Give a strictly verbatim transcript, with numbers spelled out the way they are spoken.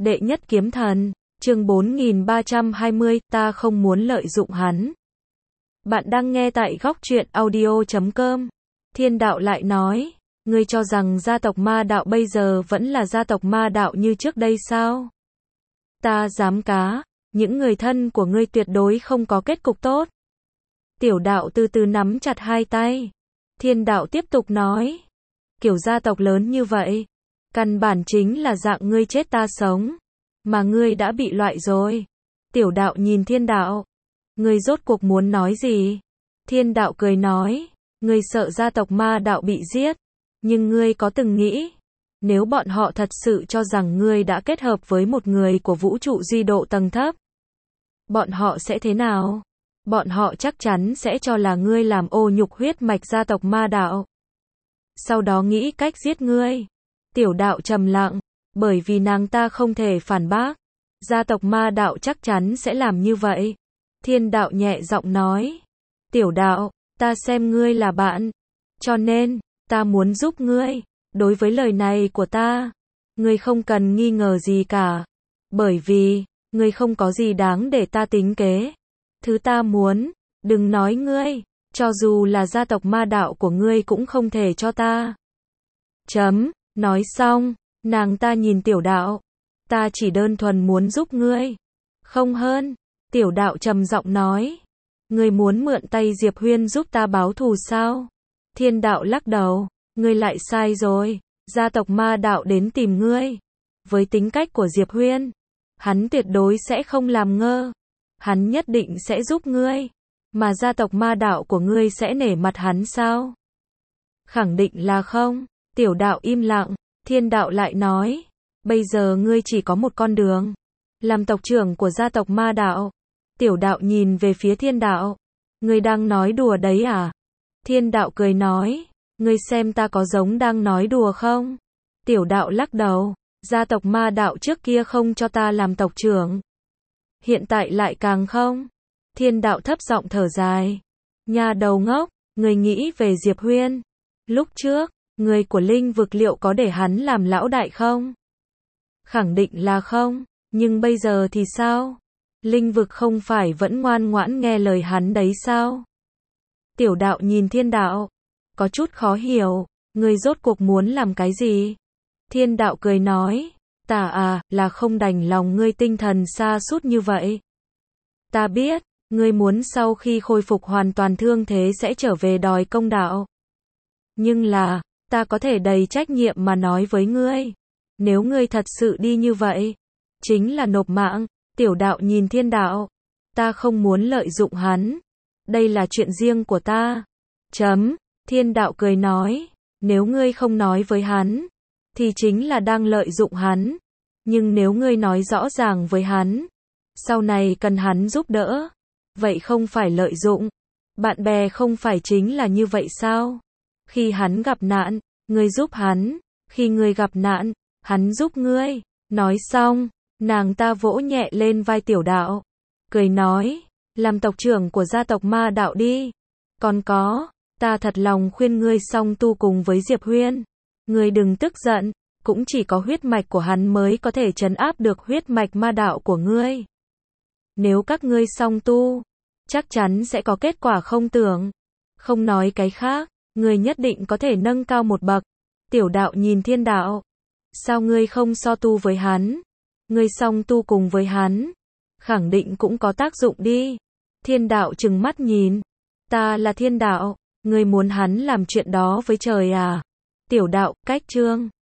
Đệ nhất kiếm thần, chương bốn nghìn ba trăm hai mươi, ta không muốn lợi dụng hắn. Bạn đang nghe tại góc truyện audio chấm com. Thiên đạo lại nói, ngươi cho rằng gia tộc ma đạo bây giờ vẫn là gia tộc ma đạo như trước đây sao? Ta dám cá, những người thân của ngươi tuyệt đối không có kết cục tốt. Tiểu đạo từ từ nắm chặt hai tay. Thiên đạo tiếp tục nói, kiểu gia tộc lớn như vậy, căn bản chính là dạng ngươi chết ta sống, mà ngươi đã bị loại rồi. Tiểu đạo nhìn thiên đạo, ngươi rốt cuộc muốn nói gì? Thiên đạo cười nói, ngươi sợ gia tộc ma đạo bị giết, nhưng ngươi có từng nghĩ, nếu bọn họ thật sự cho rằng ngươi đã kết hợp với một người của vũ trụ duy độ tầng thấp, bọn họ sẽ thế nào? Bọn họ chắc chắn sẽ cho là ngươi làm ô nhục huyết mạch gia tộc ma đạo, sau đó nghĩ cách giết ngươi. Tiểu đạo trầm lặng, bởi vì nàng ta không thể phản bác, gia tộc ma đạo chắc chắn sẽ làm như vậy. Thiên đạo nhẹ giọng nói, tiểu đạo, ta xem ngươi là bạn, cho nên, ta muốn giúp ngươi. Đối với lời này của ta, ngươi không cần nghi ngờ gì cả, bởi vì, ngươi không có gì đáng để ta tính kế. Thứ ta muốn, đừng nói ngươi, cho dù là gia tộc ma đạo của ngươi cũng không thể cho ta. Chấm, nói xong, nàng ta nhìn tiểu đạo, ta chỉ đơn thuần muốn giúp ngươi, không hơn. Tiểu đạo trầm giọng nói, ngươi muốn mượn tay Diệp Huyên giúp ta báo thù sao? Thiên đạo lắc đầu, ngươi lại sai rồi, gia tộc ma đạo đến tìm ngươi. Với tính cách của Diệp Huyên, hắn tuyệt đối sẽ không làm ngơ, hắn nhất định sẽ giúp ngươi, mà gia tộc ma đạo của ngươi sẽ nể mặt hắn sao? Khẳng định là không. Tiểu đạo im lặng, thiên đạo lại nói, bây giờ ngươi chỉ có một con đường, làm tộc trưởng của gia tộc ma đạo. Tiểu đạo nhìn về phía thiên đạo, ngươi đang nói đùa đấy à? Thiên đạo cười nói, ngươi xem ta có giống đang nói đùa không? Tiểu đạo lắc đầu, gia tộc ma đạo trước kia không cho ta làm tộc trưởng, hiện tại lại càng không. Thiên đạo thấp giọng thở dài, nhà đầu ngốc, ngươi nghĩ về Diệp Huyên, lúc trước, người của linh vực liệu có để hắn làm lão đại không? Khẳng định là không, nhưng bây giờ thì sao? Linh vực không phải vẫn ngoan ngoãn nghe lời hắn đấy sao? Tiểu đạo nhìn thiên đạo, có chút khó hiểu, ngươi rốt cuộc muốn làm cái gì? Thiên đạo cười nói, ta à, là không đành lòng ngươi tinh thần sa sút như vậy. Ta biết, ngươi muốn sau khi khôi phục hoàn toàn thương thế sẽ trở về đòi công đạo. Nhưng là, ta có thể đầy trách nhiệm mà nói với ngươi, nếu ngươi thật sự đi như vậy, chính là nộp mạng. Tiểu đạo nhìn thiên đạo, ta không muốn lợi dụng hắn, đây là chuyện riêng của ta. Chấm, thiên đạo cười nói, nếu ngươi không nói với hắn, thì chính là đang lợi dụng hắn, nhưng nếu ngươi nói rõ ràng với hắn, sau này cần hắn giúp đỡ, vậy không phải lợi dụng. Bạn bè không phải chính là như vậy sao? Khi hắn gặp nạn, ngươi giúp hắn, khi ngươi gặp nạn, hắn giúp ngươi. Nói xong, nàng ta vỗ nhẹ lên vai tiểu đạo, cười nói, làm tộc trưởng của gia tộc ma đạo đi. Còn có, ta thật lòng khuyên ngươi song tu cùng với Diệp Huyên. Ngươi đừng tức giận, cũng chỉ có huyết mạch của hắn mới có thể trấn áp được huyết mạch ma đạo của ngươi. Nếu các ngươi song tu, chắc chắn sẽ có kết quả không tưởng. Không nói cái khác, ngươi nhất định có thể nâng cao một bậc. Tiểu đạo nhìn thiên đạo, sao ngươi không so tu với hắn? Ngươi song tu cùng với hắn, khẳng định cũng có tác dụng đi. Thiên đạo trừng mắt nhìn, ta là thiên đạo, ngươi muốn hắn làm chuyện đó với trời à? Tiểu đạo, cách chương.